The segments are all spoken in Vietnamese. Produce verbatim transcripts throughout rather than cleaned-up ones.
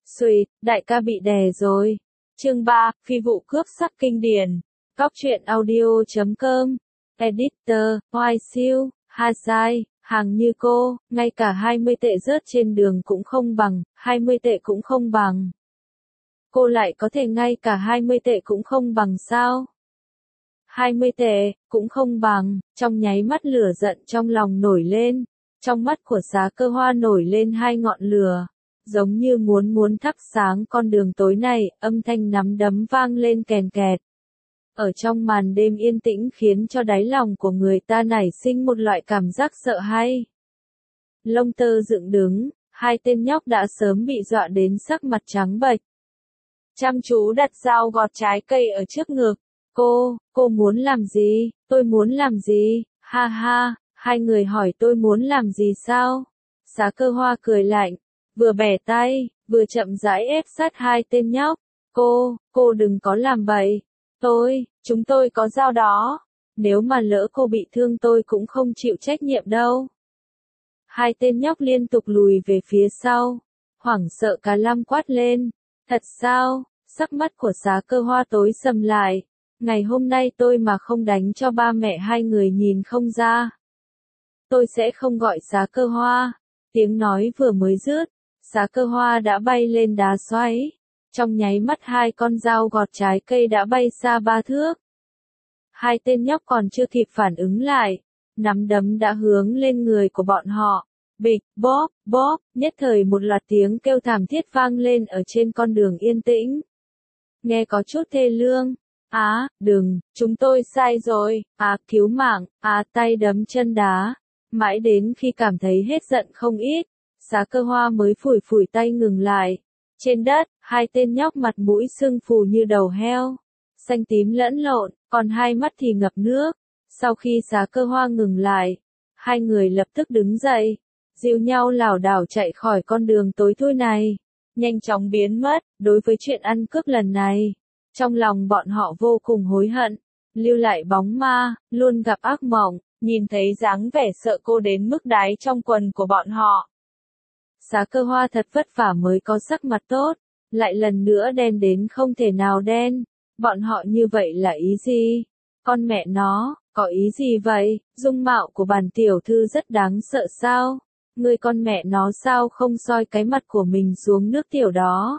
Xùi, đại ca bị đè rồi. Chương ba, phi vụ cướp sắc kinh điển. Cóc truyện audio chấm com. Editor, Hoài Siêu, Hazai, hàng như cô, ngay cả hai mươi tệ rớt trên đường cũng không bằng, hai mươi tệ cũng không bằng. Cô lại có thể ngay cả hai mươi tệ cũng không bằng sao? hai mươi tệ, cũng không bằng, trong nháy mắt lửa giận trong lòng nổi lên, trong mắt của Xá Cơ Hoa nổi lên hai ngọn lửa, giống như muốn muốn thắp sáng con đường tối này, âm thanh nắm đấm vang lên kèn kẹt. Ở trong màn đêm yên tĩnh khiến cho đáy lòng của người ta nảy sinh một loại cảm giác sợ hãi. Lông tơ dựng đứng, hai tên nhóc đã sớm bị dọa đến sắc mặt trắng bệch. Chăm chú đặt dao gọt trái cây ở trước ngực. Cô, cô muốn làm gì? Tôi muốn làm gì? Ha ha, hai người hỏi tôi muốn làm gì sao? Xá Cơ Hoa cười lạnh, vừa bẻ tay, vừa chậm rãi ép sát hai tên nhóc. Cô, cô đừng có làm bậy. Tôi, chúng tôi có dao đó. Nếu mà lỡ cô bị thương tôi cũng không chịu trách nhiệm đâu. Hai tên nhóc liên tục lùi về phía sau. Hoảng sợ cả Lam quát lên. Thật sao? Sắc mắt của Xá Cơ Hoa tối sầm lại. Ngày hôm nay tôi mà không đánh cho ba mẹ hai người nhìn không ra. Tôi sẽ không gọi Xá Cơ Hoa. Tiếng nói vừa mới dứt, Xá Cơ Hoa đã bay lên đá xoáy. Trong nháy mắt hai con dao gọt trái cây đã bay xa ba thước. Hai tên nhóc còn chưa kịp phản ứng lại, nắm đấm đã hướng lên người của bọn họ. Bịch, bóp, bóp, nhất thời một loạt tiếng kêu thảm thiết vang lên ở trên con đường yên tĩnh. Nghe có chút thê lương. Á, đừng, chúng tôi sai rồi, á, cứu mạng, á, tay đấm chân đá. Mãi đến khi cảm thấy hết giận không ít, Xá Cơ Hoa mới phủi phủi tay ngừng lại. Trên đất, hai tên nhóc mặt mũi sưng phù như đầu heo, xanh tím lẫn lộn, còn hai mắt thì ngập nước. Sau khi Xá Cơ Hoa ngừng lại, hai người lập tức đứng dậy, dìu nhau lảo đảo chạy khỏi con đường tối thui này, nhanh chóng biến mất. Đối với chuyện ăn cướp lần này, trong lòng bọn họ vô cùng hối hận, lưu lại bóng ma, luôn gặp ác mộng, nhìn thấy dáng vẻ sợ cô đến mức đáy trong quần của bọn họ. Xá Cơ Hoa thật vất vả mới có sắc mặt tốt, lại lần nữa đen đến không thể nào đen. Bọn họ như vậy là ý gì? Con mẹ nó, có ý gì vậy? Dung mạo của bản tiểu thư rất đáng sợ sao? Người con mẹ nó sao không soi cái mặt của mình xuống nước tiểu đó?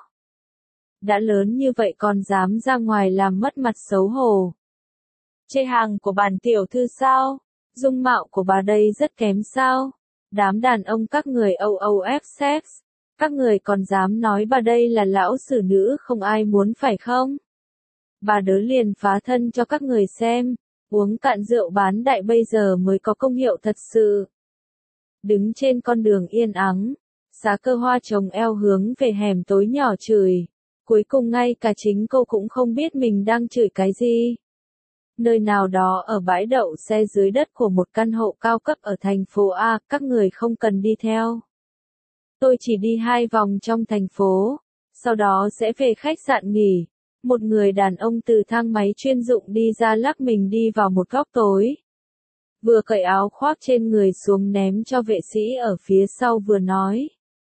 Đã lớn như vậy còn dám ra ngoài làm mất mặt xấu hổ. Chê hàng của bản tiểu thư sao? Dung mạo của bà đây rất kém sao? Đám đàn ông các người o o ép sex, các người còn dám nói bà đây là lão xử nữ không ai muốn phải không? Bà đớ liền phá thân cho các người xem, uống cạn rượu bán đại bây giờ mới có công hiệu thật sự. Đứng trên con đường yên ắng, Xá Cơ Hoa chồng eo hướng về hẻm tối nhỏ chửi. Cuối cùng ngay cả chính cô cũng không biết mình đang chửi cái gì. Nơi nào đó ở bãi đậu xe dưới đất của một căn hộ cao cấp ở thành phố A, các người không cần đi theo. Tôi chỉ đi hai vòng trong thành phố, sau đó sẽ về khách sạn nghỉ. Một người đàn ông từ thang máy chuyên dụng đi ra lắc mình đi vào một góc tối. Vừa cởi áo khoác trên người xuống ném cho vệ sĩ ở phía sau vừa nói.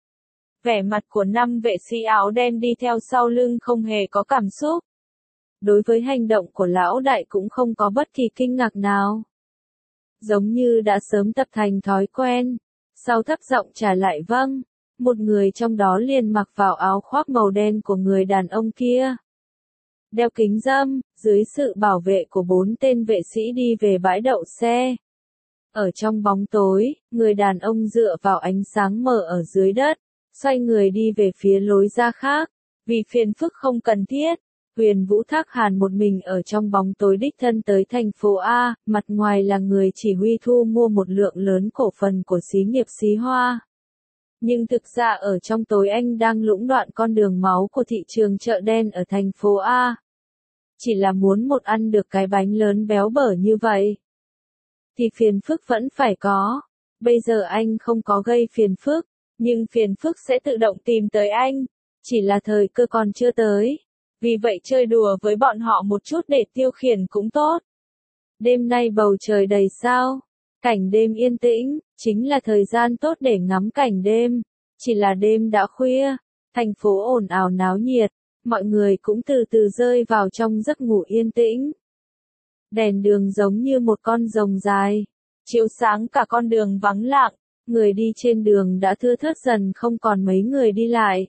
Vẻ mặt của năm vệ sĩ áo đen đi theo sau lưng không hề có cảm xúc. Đối với hành động của lão đại cũng không có bất kỳ kinh ngạc nào. Giống như đã sớm tập thành thói quen. Sau thấp giọng trả lại vâng, một người trong đó liền mặc vào áo khoác màu đen của người đàn ông kia. Đeo kính râm, dưới sự bảo vệ của bốn tên vệ sĩ đi về bãi đậu xe. Ở trong bóng tối, người đàn ông dựa vào ánh sáng mờ ở dưới đất, xoay người đi về phía lối ra khác. Vì phiền phức không cần thiết, Huyền Vũ Thác Hàn một mình ở trong bóng tối đích thân tới thành phố A, mặt ngoài là người chỉ huy thu mua một lượng lớn cổ phần của xí nghiệp Xí Hoa. Nhưng thực ra ở trong tối anh đang lũng đoạn con đường máu của thị trường chợ đen ở thành phố A. Chỉ là muốn một ăn được cái bánh lớn béo bở như vậy. Thì phiền phức vẫn phải có. Bây giờ anh không có gây phiền phức, nhưng phiền phức sẽ tự động tìm tới anh. Chỉ là thời cơ còn chưa tới. Vì vậy chơi đùa với bọn họ một chút để tiêu khiển cũng tốt. Đêm nay bầu trời đầy sao. Cảnh đêm yên tĩnh, chính là thời gian tốt để ngắm cảnh đêm. Chỉ là đêm đã khuya, Thành phố ồn ào náo nhiệt, mọi người cũng từ từ rơi vào trong giấc ngủ yên tĩnh. Đèn đường giống như một con rồng dài, chiếu sáng cả con đường vắng lặng, người đi trên đường đã thưa thớt dần không còn mấy người đi lại.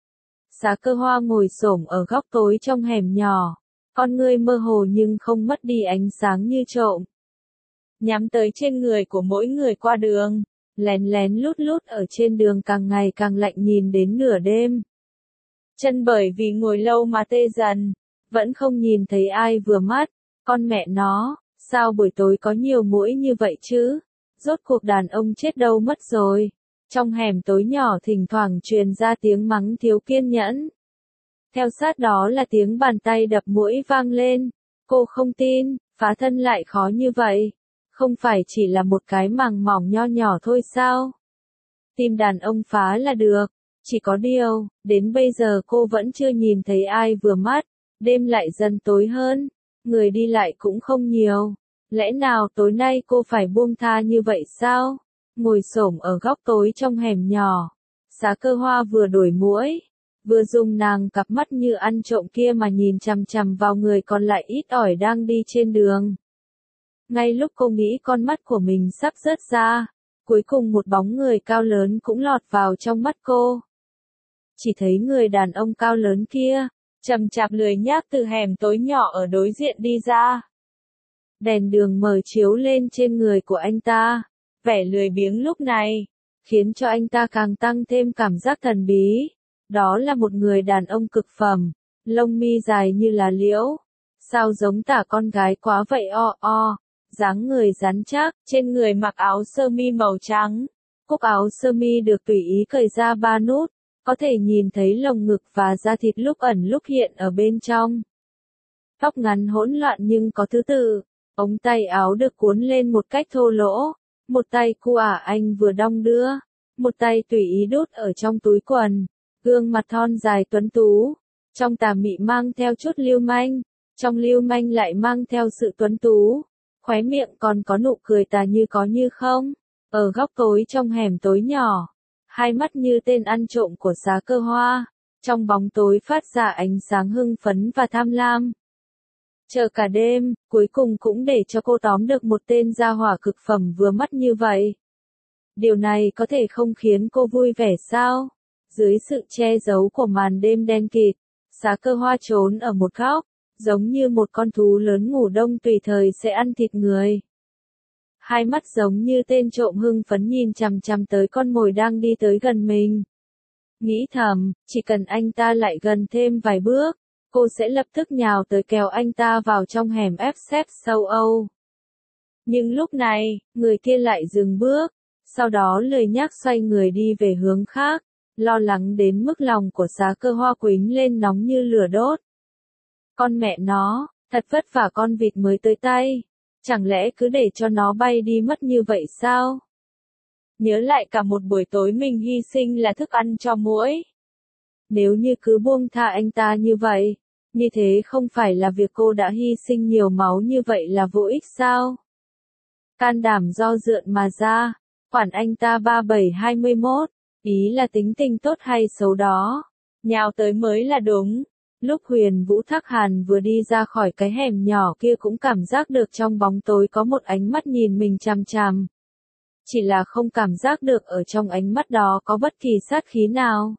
Xá Cơ Hoa ngồi xổm ở góc tối trong hẻm nhỏ, con ngươi mơ hồ nhưng không mất đi ánh sáng như trộm. Nhắm tới trên người của mỗi người qua đường, lén lén lút lút ở trên đường càng ngày càng lạnh nhìn đến nửa đêm. Chân bởi vì ngồi lâu mà tê dần, vẫn không nhìn thấy ai vừa mắt, con mẹ nó, sao buổi tối có nhiều muỗi như vậy chứ? Rốt cuộc đàn ông chết đâu mất rồi. Trong hẻm tối nhỏ thỉnh thoảng truyền ra tiếng mắng thiếu kiên nhẫn. Theo sát đó là tiếng bàn tay đập muỗi vang lên. Cô không tin, phá thân lại khó như vậy. Không phải chỉ là một cái màng mỏng nho nhỏ thôi sao? Tìm đàn ông phá là được. Chỉ có điều, đến bây giờ cô vẫn chưa nhìn thấy ai vừa mắt. Đêm lại dần tối hơn. Người đi lại cũng không nhiều. Lẽ nào tối nay cô phải buông tha như vậy sao? Ngồi xổm ở góc tối trong hẻm nhỏ. Xá Cơ Hoa vừa đuổi muỗi, vừa dùng nàng cặp mắt như ăn trộm kia mà nhìn chằm chằm vào người còn lại ít ỏi đang đi trên đường. Ngay lúc cô nghĩ con mắt của mình sắp rớt ra, cuối cùng một bóng người cao lớn cũng lọt vào trong mắt cô. Chỉ thấy người đàn ông cao lớn kia, chậm chạp lười nhác từ hẻm tối nhỏ ở đối diện đi ra. Đèn đường mờ chiếu lên trên người của anh ta, vẻ lười biếng lúc này, khiến cho anh ta càng tăng thêm cảm giác thần bí. Đó là một người đàn ông cực phẩm, lông mi dài như là liễu. Sao giống tả con gái quá vậy o o, dáng người rắn chắc, trên người mặc áo sơ mi màu trắng. Cúc áo sơ mi được tùy ý cởi ra ba nút, có thể nhìn thấy lồng ngực và da thịt lúc ẩn lúc hiện ở bên trong. Tóc ngắn hỗn loạn nhưng có thứ tự, ống tay áo được cuốn lên một cách thô lỗ, một tay cu ả anh vừa đong đưa, một tay tùy ý đút ở trong túi quần, gương mặt thon dài tuấn tú, trong tà mị mang theo chút lưu manh, trong lưu manh lại mang theo sự tuấn tú, khóe miệng còn có nụ cười tà như có như không, ở góc tối trong hẻm tối nhỏ, hai mắt như tên ăn trộm của Xá Cơ Hoa, trong bóng tối phát ra ánh sáng hưng phấn và tham lam. Chờ cả đêm, cuối cùng cũng để cho cô tóm được một tên gia hỏa cực phẩm vừa mắt như vậy. Điều này có thể không khiến cô vui vẻ sao? Dưới sự che giấu của màn đêm đen kịt, Xá Cơ Hoa trốn ở một góc, giống như một con thú lớn ngủ đông tùy thời sẽ ăn thịt người. Hai mắt giống như tên trộm hưng phấn nhìn chằm chằm tới con mồi đang đi tới gần mình. Nghĩ thầm, chỉ cần anh ta lại gần thêm vài bước, cô sẽ lập tức nhào tới kéo anh ta vào trong hẻm ép xép sâu Âu. Nhưng lúc này, người kia lại dừng bước, sau đó lười nhác xoay người đi về hướng khác, lo lắng đến mức lòng của Xá Cơ Hoa quýnh lên nóng như lửa đốt. Con mẹ nó, thật vất vả con vịt mới tới tay, chẳng lẽ cứ để cho nó bay đi mất như vậy sao? Nhớ lại cả một buổi tối mình hy sinh là thức ăn cho muỗi. Nếu như cứ buông tha anh ta như vậy, như thế không phải là việc cô đã hy sinh nhiều máu như vậy là vô ích sao? Can đảm do dượn mà ra, quản anh ta ba bảy hai mươi mốt, ý là tính tình tốt hay xấu đó, nhào tới mới là đúng. Lúc Huyền Vũ Thác Hàn vừa đi ra khỏi cái hẻm nhỏ kia cũng cảm giác được trong bóng tối có một ánh mắt nhìn mình chằm chằm. Chỉ là không cảm giác được ở trong ánh mắt đó có bất kỳ sát khí nào.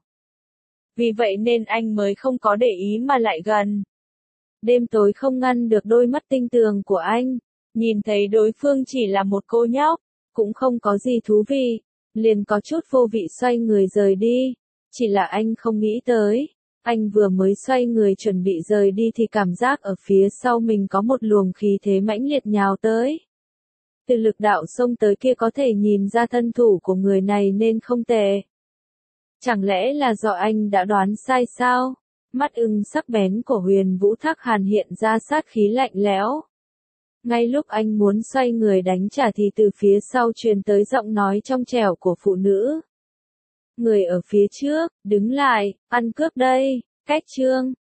Vì vậy nên anh mới không có để ý mà lại gần. Đêm tối không ngăn được đôi mắt tinh tường của anh, nhìn thấy đối phương chỉ là một cô nhóc, cũng không có gì thú vị, liền có chút vô vị xoay người rời đi. Chỉ là anh không nghĩ tới, anh vừa mới xoay người chuẩn bị rời đi thì cảm giác ở phía sau mình có một luồng khí thế mãnh liệt nhào tới. Từ lực đạo xông tới kia có thể nhìn ra thân thủ của người này nên không tệ. Chẳng lẽ là do anh đã đoán sai sao? Mắt ưng sắc bén của Huyền Vũ Thác Hàn hiện ra sát khí lạnh lẽo. Ngay lúc anh muốn xoay người đánh trả thì từ phía sau truyền tới giọng nói trong trẻo của phụ nữ. Người ở phía trước, đứng lại, ăn cướp đây, cách chương.